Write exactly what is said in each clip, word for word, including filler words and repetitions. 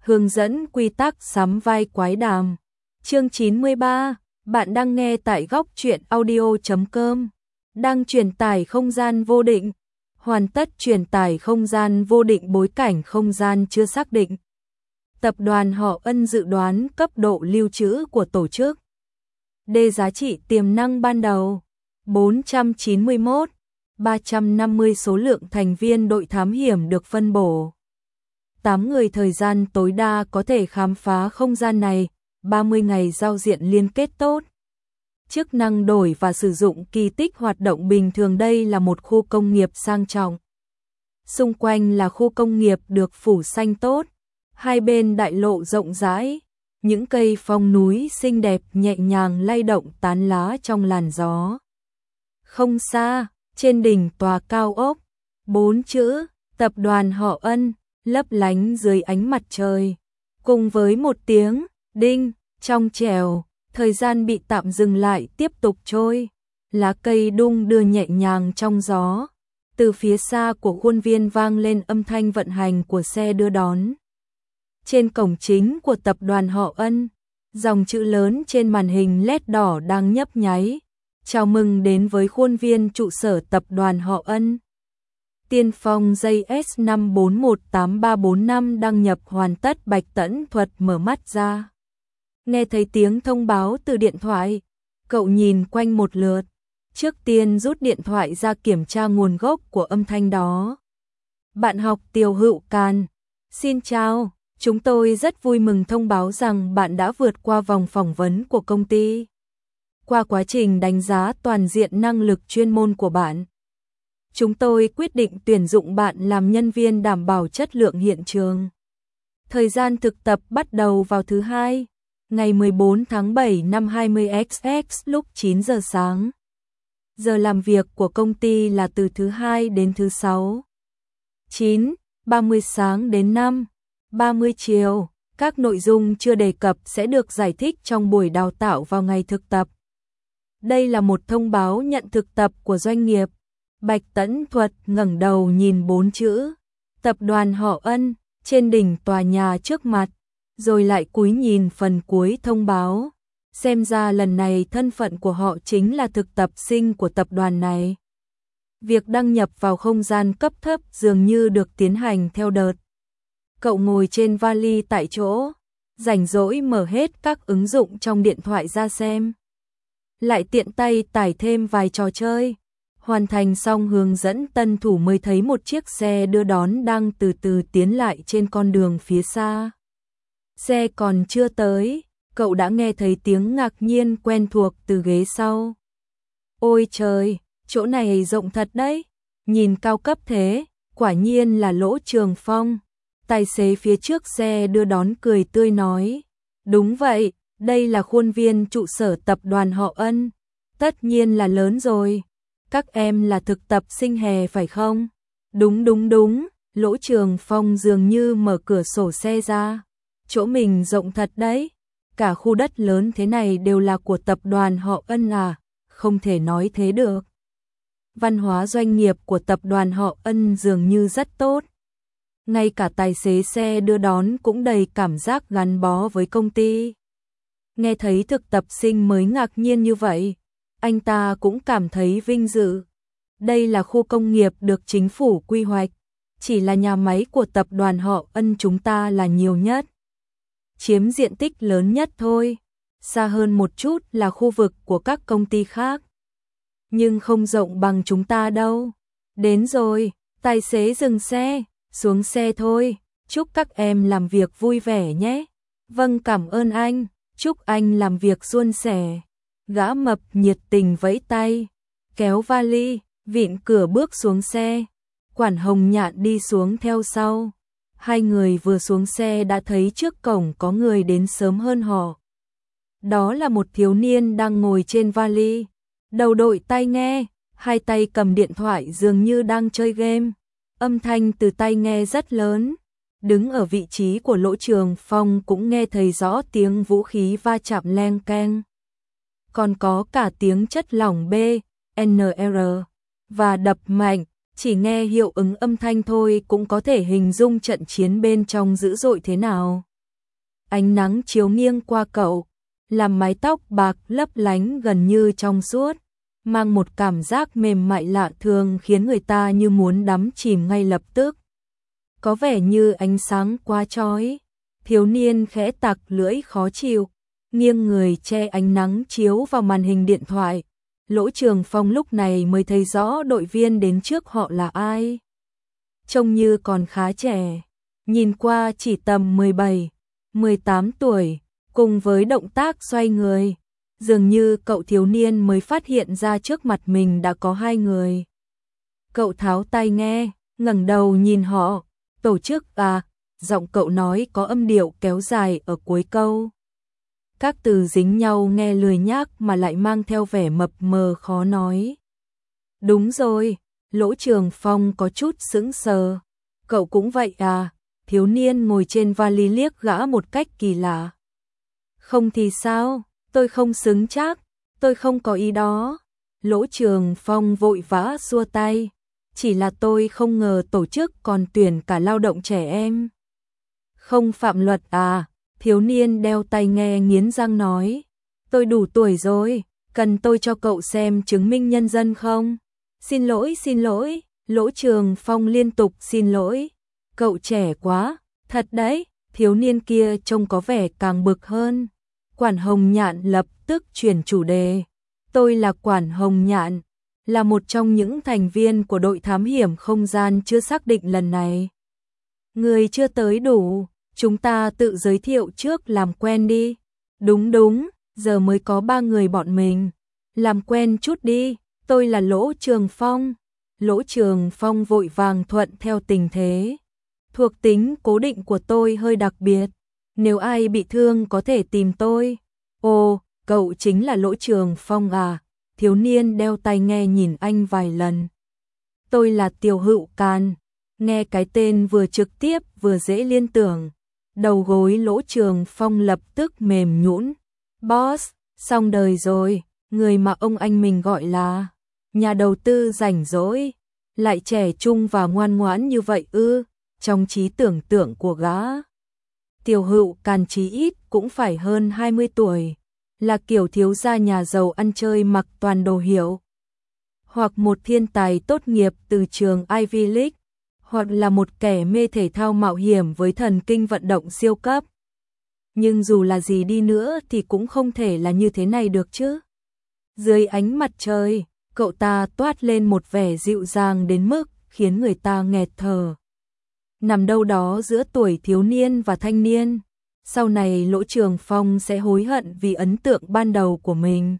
Hướng dẫn quy tắc sắm vai quái đàm. Chương chín mươi ba, bạn đang nghe tại góc truyện audio chấm com. Đang truyền tải không gian vô định. Hoàn tất truyền tải không gian vô định, bối cảnh không gian chưa xác định. Tập đoàn Họ Ân dự đoán cấp độ lưu trữ của tổ chức. D giá trị tiềm năng ban đầu bốn trăm chín mươi mốt, ba trăm năm mươi số lượng thành viên đội thám hiểm được phân bổ. tám người thời gian tối đa có thể khám phá không gian này, ba mươi ngày giao diện liên kết tốt. Chức năng đổi và sử dụng kỳ tích hoạt động bình thường. Đây là một khu công nghiệp sang trọng. Xung quanh là khu công nghiệp được phủ xanh tốt, hai bên đại lộ rộng rãi, những cây phong núi xinh đẹp nhẹ nhàng lay động tán lá trong làn gió. Không xa, trên đỉnh tòa cao ốc, bốn chữ Tập đoàn Họ Ân lấp lánh dưới ánh mặt trời, cùng với một tiếng đinh trong trẻo. Thời gian bị tạm dừng lại tiếp tục trôi, lá cây đung đưa nhẹ nhàng trong gió. Từ phía xa của khuôn viên vang lên âm thanh vận hành của xe đưa đón. Trên cổng chính của tập đoàn Họ Ân, dòng chữ lớn trên màn hình led đỏ đang nhấp nháy. Chào mừng đến với khuôn viên trụ sở tập đoàn Họ Ân. Tiên phong J S năm bốn một tám ba bốn năm đăng nhập hoàn tất. Bạch Tẫn Thuật mở mắt ra. Nghe thấy tiếng thông báo từ điện thoại, cậu nhìn quanh một lượt, trước tiên rút điện thoại ra kiểm tra nguồn gốc của âm thanh đó. Bạn học Tiêu Hữu Càn, xin chào, chúng tôi rất vui mừng thông báo rằng bạn đã vượt qua vòng phỏng vấn của công ty. Qua quá trình đánh giá toàn diện năng lực chuyên môn của bạn, chúng tôi quyết định tuyển dụng bạn làm nhân viên đảm bảo chất lượng hiện trường. Thời gian thực tập bắt đầu vào thứ hai, ngày mười bốn tháng bảy năm hai mươi xx lúc chín giờ sáng. Giờ làm việc của công ty là từ thứ hai đến thứ sáu, chín ba mươi sáng đến năm ba mươi chiều. Các nội dung chưa đề cập sẽ được giải thích trong buổi đào tạo vào ngày thực tập. Đây là một thông báo nhận thực tập của doanh nghiệp. Bạch Tẫn Thuật ngẩng đầu nhìn bốn chữ Tập đoàn Họ Ân trên đỉnh tòa nhà trước mặt, rồi lại cúi nhìn phần cuối thông báo. Xem ra lần này thân phận của họ chính là thực tập sinh của tập đoàn này. Việc đăng nhập vào không gian cấp thấp dường như được tiến hành theo đợt. Cậu ngồi trên vali tại chỗ, rảnh rỗi mở hết các ứng dụng trong điện thoại ra xem. Lại tiện tay tải thêm vài trò chơi. Hoàn thành xong hướng dẫn tân thủ mới thấy một chiếc xe đưa đón đang từ từ tiến lại trên con đường phía xa. Xe còn chưa tới, cậu đã nghe thấy tiếng ngạc nhiên quen thuộc từ ghế sau. Ôi trời, chỗ này rộng thật đấy, nhìn cao cấp thế, quả nhiên là Lỗ Trường Phong. Tài xế phía trước xe đưa đón cười tươi nói. Đúng vậy, đây là khuôn viên trụ sở tập đoàn Họ Ân. Tất nhiên là lớn rồi. Các em là thực tập sinh hè phải không? Đúng đúng đúng, Lỗ Trường Phong dường như mở cửa sổ xe ra. Chỗ mình rộng thật đấy, cả khu đất lớn thế này đều là của tập đoàn Họ Ân à, không thể nói thế được. Văn hóa doanh nghiệp của tập đoàn Họ Ân dường như rất tốt. Ngay cả tài xế xe đưa đón cũng đầy cảm giác gắn bó với công ty. Nghe thấy thực tập sinh mới ngạc nhiên như vậy, anh ta cũng cảm thấy vinh dự. Đây là khu công nghiệp được chính phủ quy hoạch, chỉ là nhà máy của tập đoàn Họ Ân chúng ta là nhiều nhất, chiếm diện tích lớn nhất thôi. Xa hơn một chút là khu vực của các công ty khác, nhưng không rộng bằng chúng ta đâu. Đến rồi, tài xế dừng xe, xuống xe thôi, chúc các em làm việc vui vẻ nhé. Vâng, cảm ơn anh, chúc anh làm việc suôn sẻ. Gã mập nhiệt tình vẫy tay, kéo vali, vịn cửa bước xuống xe. Quản Hồng Nhạn đi xuống theo sau. Hai người vừa xuống xe đã thấy trước cổng có người đến sớm hơn họ. Đó là một thiếu niên đang ngồi trên vali, đầu đội tai nghe, hai tay cầm điện thoại dường như đang chơi game. Âm thanh từ tai nghe rất lớn. Đứng ở vị trí của Lỗ Trường Phong cũng nghe thấy rõ tiếng vũ khí va chạm leng keng. Còn có cả tiếng chất lỏng B, N R và đập mạnh, chỉ nghe hiệu ứng âm thanh thôi cũng có thể hình dung trận chiến bên trong dữ dội thế nào. ánh nắng chiếu nghiêng qua cậu, làm mái tóc bạc lấp lánh gần như trong suốt, mang một cảm giác mềm mại lạ thường khiến người ta như muốn đắm chìm ngay lập tức. Có vẻ như ánh sáng quá chói. Thiếu niên khẽ tặc lưỡi khó chịu, nghiêng người che ánh nắng chiếu vào màn hình điện thoại. Lỗ Trường Phong lúc này mới thấy rõ đội viên đến trước họ là ai. Trông như còn khá trẻ, nhìn qua chỉ tầm mười bảy, mười tám tuổi, cùng với động tác xoay người. Dường như cậu thiếu niên mới phát hiện ra trước mặt mình đã có hai người. Cậu tháo tai nghe, ngẩng đầu nhìn họ. Tổ chức à, giọng cậu nói có âm điệu kéo dài ở cuối câu. Các từ dính nhau nghe lười nhác mà lại mang theo vẻ mập mờ khó nói. Đúng rồi, Lỗ Trường Phong có chút sững sờ. Cậu cũng vậy à? Thiếu niên ngồi trên vali liếc gã một cách kỳ lạ. Không thì sao, tôi không xứng chắc, tôi không có ý đó. Lỗ Trường Phong vội vã xua tay. Chỉ là tôi không ngờ tổ chức còn tuyển cả lao động trẻ em. Không phạm luật à? Thiếu niên đeo tai nghe nghiến răng nói. Tôi đủ tuổi rồi, cần tôi cho cậu xem chứng minh nhân dân không? Xin lỗi, xin lỗi, Lỗ Trường Phong liên tục xin lỗi. Cậu trẻ quá, thật đấy, thiếu niên kia trông có vẻ càng bực hơn. Quản Hồng Nhạn lập tức chuyển chủ đề. Tôi là Quản Hồng Nhạn, là một trong những thành viên của đội thám hiểm không gian chưa xác định lần này. Người chưa tới đủ, chúng ta tự giới thiệu trước làm quen đi. Đúng đúng, giờ mới có ba người bọn mình. Làm quen chút đi, tôi là Lỗ Trường Phong. Lỗ Trường Phong vội vàng thuận theo tình thế. Thuộc tính cố định của tôi hơi đặc biệt. Nếu ai bị thương có thể tìm tôi. Ồ, cậu chính là Lỗ Trường Phong à? Thiếu niên đeo tai nghe nhìn anh vài lần. Tôi là Tiêu Hữu Càn. Nghe cái tên vừa trực tiếp vừa dễ liên tưởng. Đầu gối Lỗ Trường Phong lập tức mềm nhũn. Boss, xong đời rồi, người mà ông anh mình gọi là nhà đầu tư rảnh rỗi, lại trẻ trung và ngoan ngoãn như vậy ư? Trong trí tưởng tượng của gã, Tiêu Hữu Càn chí ít cũng phải hơn hai mươi tuổi, là kiểu thiếu gia nhà giàu ăn chơi mặc toàn đồ hiệu, hoặc một thiên tài tốt nghiệp từ trường Ivy League, hoặc là một kẻ mê thể thao mạo hiểm với thần kinh vận động siêu cấp. Nhưng dù là gì đi nữa thì cũng không thể là như thế này được chứ. Dưới ánh mặt trời, cậu ta toát lên một vẻ dịu dàng đến mức khiến người ta nghẹt thở. Nằm đâu đó giữa tuổi thiếu niên và thanh niên, sau này Lỗ Trường Phong sẽ hối hận vì ấn tượng ban đầu của mình.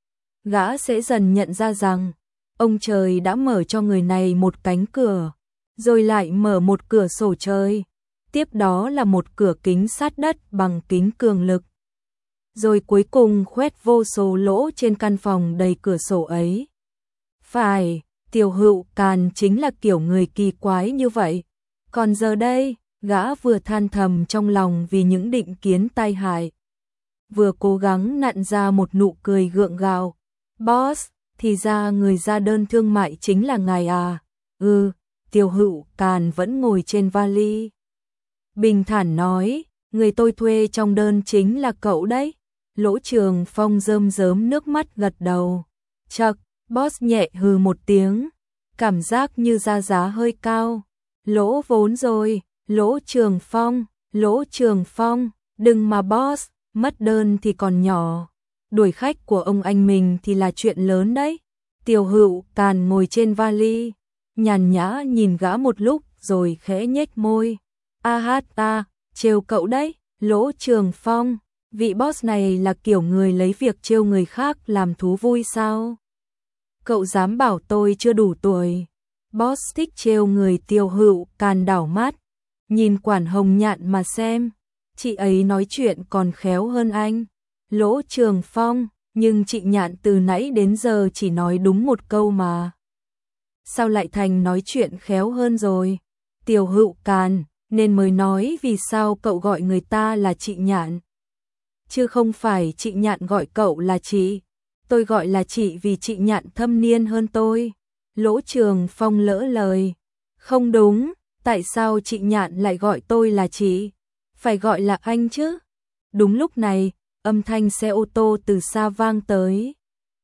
Gã sẽ dần nhận ra rằng, ông trời đã mở cho người này một cánh cửa, rồi lại mở một cửa sổ trời, tiếp đó là một cửa kính sát đất bằng kính cường lực. Rồi cuối cùng khoét vô số lỗ trên căn phòng đầy cửa sổ ấy. Phải, Tiêu Hữu Càn chính là kiểu người kỳ quái như vậy. Còn giờ đây, gã vừa than thầm trong lòng vì những định kiến tai hại, vừa cố gắng nặn ra một nụ cười gượng gạo. Boss, thì ra người ra đơn thương mại chính là ngài à? Ừ, Tiêu Hữu Càn vẫn ngồi trên vali. Bình thản nói, người tôi thuê trong đơn chính là cậu đấy. Lỗ Trường Phong rơm rớm nước mắt gật đầu. Chậc, boss nhẹ hừ một tiếng, cảm giác như ra giá hơi cao. Lỗ vốn rồi, Lỗ Trường Phong, Lỗ Trường Phong, đừng mà boss, mất đơn thì còn nhỏ. Đuổi khách của ông anh mình thì là chuyện lớn đấy. Tiêu Hữu Càn ngồi trên vali, nhàn nhã nhìn gã một lúc rồi khẽ nhếch môi. A hát ta, trêu cậu đấy, Lỗ Trường Phong, vị boss này là kiểu người lấy việc trêu người khác làm thú vui sao? Cậu dám bảo tôi chưa đủ tuổi? Boss thích trêu người. Tiêu Hữu Càn đảo mắt, nhìn Quản Hồng Nhạn mà xem, chị ấy nói chuyện còn khéo hơn anh. Lỗ Trường Phong, nhưng chị Nhạn từ nãy đến giờ chỉ nói đúng một câu mà. Sao lại thành nói chuyện khéo hơn rồi? Tiêu Hữu Càn, nên mới nói vì sao cậu gọi người ta là chị Nhạn. Chứ không phải chị Nhạn gọi cậu là chị. Tôi gọi là chị vì chị Nhạn thâm niên hơn tôi. Lỗ Trường Phong lỡ lời. Không đúng, tại sao chị Nhạn lại gọi tôi là chị? Phải gọi là anh chứ? Đúng lúc này, âm thanh xe ô tô từ xa vang tới,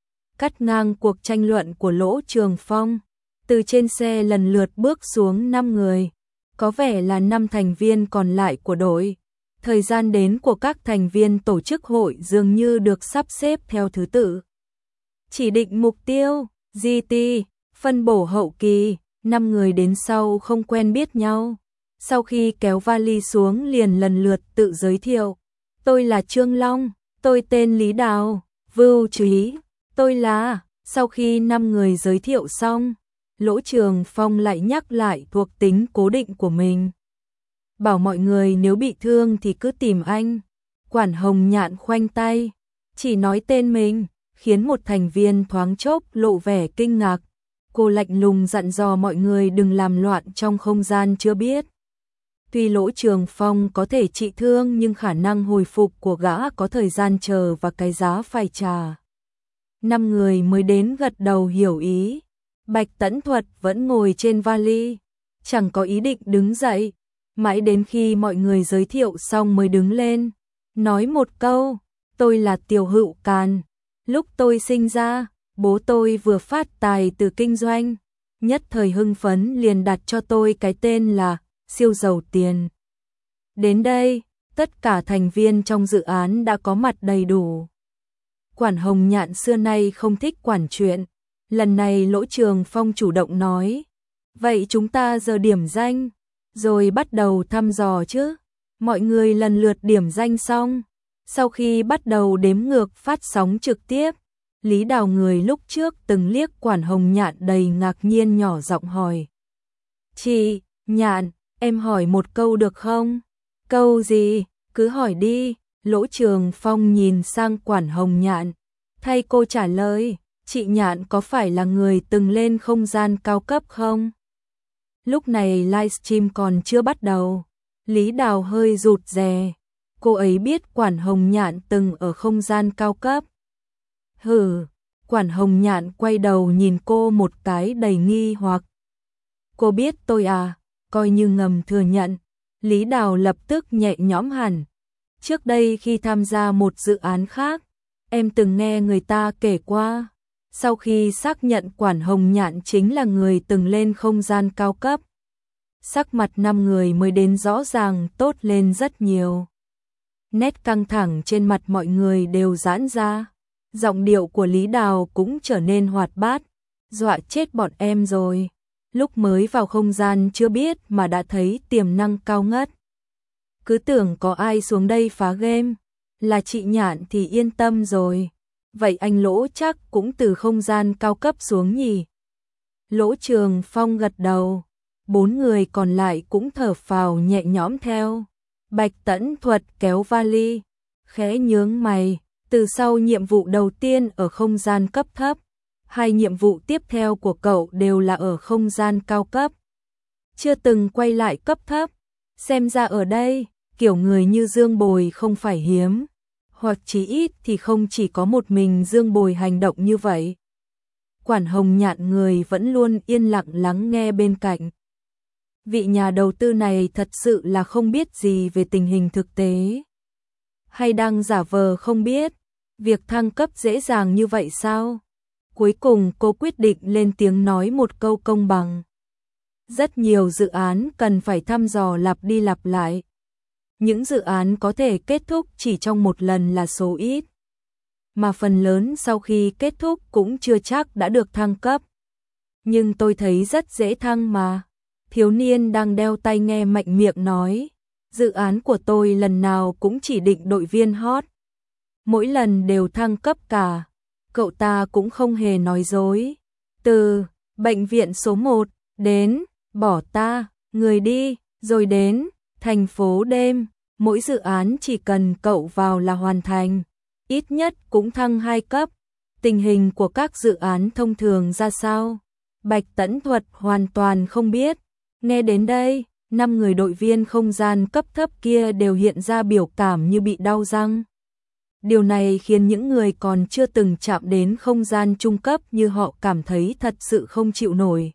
cắt ngang cuộc tranh luận của Lỗ Trường Phong. Từ trên xe lần lượt bước xuống năm người, có vẻ là năm thành viên còn lại của đội. Thời gian đến của các thành viên tổ chức hội dường như được sắp xếp theo thứ tự. Chỉ định mục tiêu, giê tê, phân bổ hậu kỳ, năm người đến sau không quen biết nhau. Sau khi kéo vali xuống liền lần lượt tự giới thiệu. Tôi là Trương Long, tôi tên Lý Đào, Vưu Trí, tôi là... Sau khi năm người giới thiệu xong, Lỗ Trường Phong lại nhắc lại thuộc tính cố định của mình. Bảo mọi người nếu bị thương thì cứ tìm anh. Quản Hồng Nhạn khoanh tay, chỉ nói tên mình, khiến một thành viên thoáng chốc lộ vẻ kinh ngạc. Cô lạnh lùng dặn dò mọi người đừng làm loạn trong không gian chưa biết. Tuy Lỗ Trường Phong có thể trị thương nhưng khả năng hồi phục của gã có thời gian chờ và cái giá phải trả. Năm người mới đến gật đầu hiểu ý. Bạch Tẫn Thuật vẫn ngồi trên vali, chẳng có ý định đứng dậy. Mãi đến khi mọi người giới thiệu xong mới đứng lên, nói một câu, tôi là Tiểu Hữu Càn. Lúc tôi sinh ra, bố tôi vừa phát tài từ kinh doanh, nhất thời hưng phấn liền đặt cho tôi cái tên là siêu giàu tiền. Đến đây, tất cả thành viên trong dự án đã có mặt đầy đủ. Quản Hồng Nhạn xưa nay không thích quản chuyện, lần này Lỗ Trường Phong chủ động nói, vậy chúng ta giờ điểm danh, rồi bắt đầu thăm dò chứ. Mọi người lần lượt điểm danh xong, sau khi bắt đầu đếm ngược phát sóng trực tiếp, Lý Đào người lúc trước từng liếc Quản Hồng Nhạn đầy ngạc nhiên nhỏ giọng hỏi. Chị, Nhạn, em hỏi một câu được không? Câu gì? Cứ hỏi đi. Lỗ Trường Phong nhìn sang Quản Hồng Nhạn, thay cô trả lời, chị Nhạn có phải là người từng lên không gian cao cấp không? Lúc này livestream còn chưa bắt đầu, Lý Đào hơi rụt rè, cô ấy biết Quản Hồng Nhạn từng ở không gian cao cấp. Hừ, Quản Hồng Nhạn quay đầu nhìn cô một cái đầy nghi hoặc. Cô biết tôi à? Coi như ngầm thừa nhận. Lý Đào lập tức nhẹ nhõm hẳn. Trước đây khi tham gia một dự án khác, em từng nghe người ta kể qua. Sau khi xác nhận Quản Hồng Nhạn chính là người từng lên không gian cao cấp, sắc mặt năm người mới đến rõ ràng tốt lên rất nhiều. Nét căng thẳng trên mặt mọi người đều giãn ra. Giọng điệu của Lý Đào cũng trở nên hoạt bát. Dọa chết bọn em rồi. Lúc mới vào không gian chưa biết mà đã thấy tiềm năng cao ngất. Cứ tưởng có ai xuống đây phá game. Là chị Nhạn thì yên tâm rồi. Vậy anh Lỗ chắc cũng từ không gian cao cấp xuống nhỉ? Lỗ Trường Phong gật đầu. Bốn người còn lại cũng thở phào nhẹ nhõm theo. Bạch Tẫn Thuật kéo vali, khẽ nhướng mày. Từ sau nhiệm vụ đầu tiên ở không gian cấp thấp, hai nhiệm vụ tiếp theo của cậu đều là ở không gian cao cấp. Chưa từng quay lại cấp thấp, xem ra ở đây, kiểu người như Dương Bồi không phải hiếm, hoặc chí ít thì không chỉ có một mình Dương Bồi hành động như vậy. Quản Hồng Nhạn người vẫn luôn yên lặng lắng nghe bên cạnh. Vị nhà đầu tư này thật sự là không biết gì về tình hình thực tế. Hay đang giả vờ không biết, việc thăng cấp dễ dàng như vậy sao? Cuối cùng cô quyết định lên tiếng nói một câu công bằng. Rất nhiều dự án cần phải thăm dò lặp đi lặp lại. Những dự án có thể kết thúc chỉ trong một lần là số ít. Mà phần lớn sau khi kết thúc cũng chưa chắc đã được thăng cấp. Nhưng tôi thấy rất dễ thăng mà. Thiếu niên đang đeo tai nghe mạnh miệng nói. Dự án của tôi lần nào cũng chỉ định đội viên hot. Mỗi lần đều thăng cấp cả. Cậu ta cũng không hề nói dối. Từ bệnh viện số một đến bỏ ta, người đi, rồi đến thành phố đêm. Mỗi dự án chỉ cần cậu vào là hoàn thành. Ít nhất cũng thăng hai cấp. Tình hình của các dự án thông thường ra sao? Bạch Tẫn Thuật hoàn toàn không biết. Nghe đến đây, năm người đội viên không gian cấp thấp kia đều hiện ra biểu cảm như bị đau răng. Điều này khiến những người còn chưa từng chạm đến không gian trung cấp như họ cảm thấy thật sự không chịu nổi.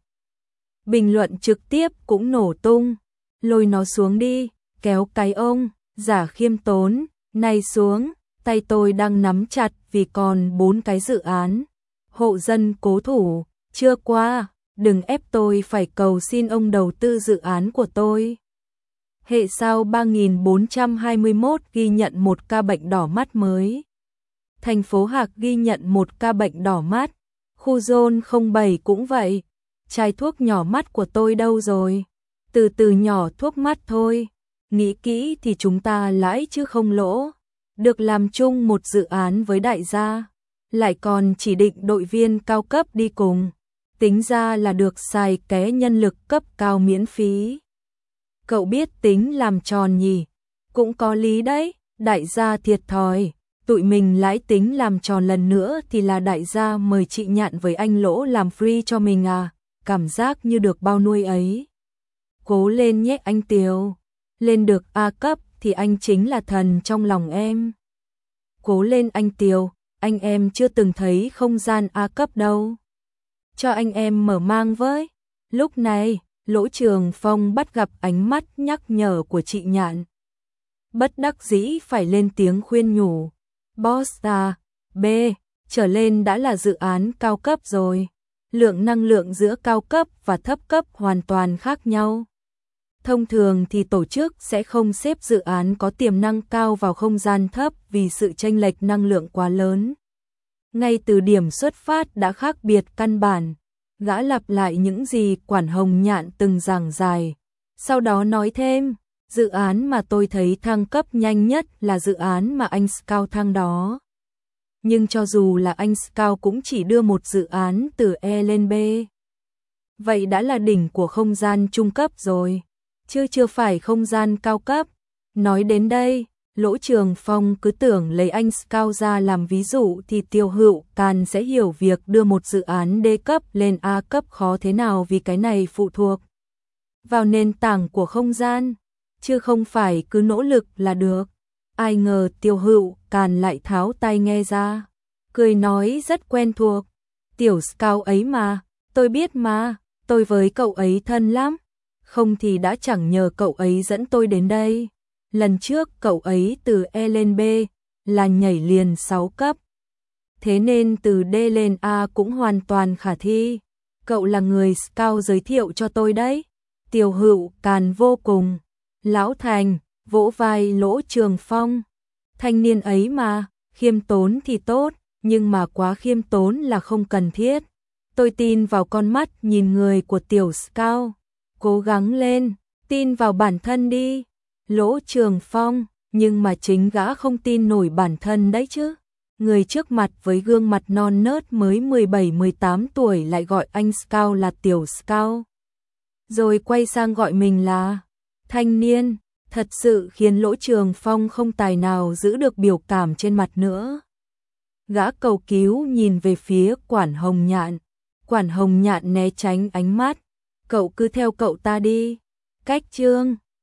Bình luận trực tiếp cũng nổ tung. Lôi nó xuống đi, kéo cái ông, giả khiêm tốn, này xuống, tay tôi đang nắm chặt vì còn bốn cái dự án. Hộ dân cố thủ, chưa qua, đừng ép tôi phải cầu xin ông đầu tư dự án của tôi. Hệ sao ba nghìn bốn trăm hai mươi mốt ghi nhận một ca bệnh đỏ mắt mới. Thành phố Hạc ghi nhận một ca bệnh đỏ mắt. Khu zone không bảy cũng vậy. Chai thuốc nhỏ mắt của tôi đâu rồi? Từ từ nhỏ thuốc mắt thôi. Nghĩ kỹ thì chúng ta lãi chứ không lỗ. Được làm chung một dự án với đại gia. Lại còn chỉ định đội viên cao cấp đi cùng. Tính ra là được xài ké nhân lực cấp cao miễn phí. Cậu biết tính làm tròn nhỉ? Cũng có lý đấy, đại gia thiệt thòi. Tụi mình lãi tính làm tròn lần nữa thì là đại gia mời chị Nhạn với anh Lỗ làm free cho mình à, cảm giác như được bao nuôi ấy. Cố lên nhé anh Tiều, lên được A cấp thì anh chính là thần trong lòng em. Cố lên anh Tiều, anh em chưa từng thấy không gian A cấp đâu. Cho anh em mở mang với. Lúc này, Lỗ Trường Phong bắt gặp ánh mắt nhắc nhở của chị Nhạn. Bất đắc dĩ phải lên tiếng khuyên nhủ. Boss A, B, trở lên đã là dự án cao cấp rồi. Lượng năng lượng giữa cao cấp và thấp cấp hoàn toàn khác nhau. Thông thường thì tổ chức sẽ không xếp dự án có tiềm năng cao vào không gian thấp vì sự chênh lệch năng lượng quá lớn. Ngay từ điểm xuất phát đã khác biệt căn bản. Gã lặp lại những gì Quản Hồng Nhạn từng giảng giải. Sau đó nói thêm, dự án mà tôi thấy thăng cấp nhanh nhất là dự án mà anh Scout thăng đó. Nhưng cho dù là anh Scout cũng chỉ đưa một dự án từ E lên B. Vậy đã là đỉnh của không gian trung cấp rồi, chứ chưa phải không gian cao cấp. Nói đến đây, Lỗ Trường Phong cứ tưởng lấy anh Scout ra làm ví dụ thì Tiêu Hữu Càn sẽ hiểu việc đưa một dự án D cấp lên A cấp khó thế nào, vì cái này phụ thuộc vào nền tảng của không gian, chứ không phải cứ nỗ lực là được. Ai ngờ Tiêu Hữu Càn lại tháo tai nghe ra, cười nói rất quen thuộc. Tiểu Scout ấy mà, tôi biết mà, tôi với cậu ấy thân lắm, không thì đã chẳng nhờ cậu ấy dẫn tôi đến đây. Lần trước cậu ấy từ E lên B là nhảy liền sáu cấp. Thế nên từ D lên A cũng hoàn toàn khả thi. Cậu là người Scout giới thiệu cho tôi đấy. Tiêu Hữu Càn vô cùng lão thành, vỗ vai Lỗ Trường Phong. Thanh niên ấy mà, khiêm tốn thì tốt, nhưng mà quá khiêm tốn là không cần thiết. Tôi tin vào con mắt nhìn người của tiểu Scout. Cố gắng lên, tin vào bản thân đi. Lỗ Trường Phong, nhưng mà chính gã không tin nổi bản thân đấy chứ. Người trước mặt với gương mặt non nớt mới mười bảy mười tám tuổi lại gọi anh Scout là tiểu Scout. Rồi quay sang gọi mình là thanh niên, thật sự khiến Lỗ Trường Phong không tài nào giữ được biểu cảm trên mặt nữa. Gã cầu cứu nhìn về phía Quản Hồng Nhạn. Quản Hồng Nhạn né tránh ánh mắt. Cậu cứ theo cậu ta đi. Cách chương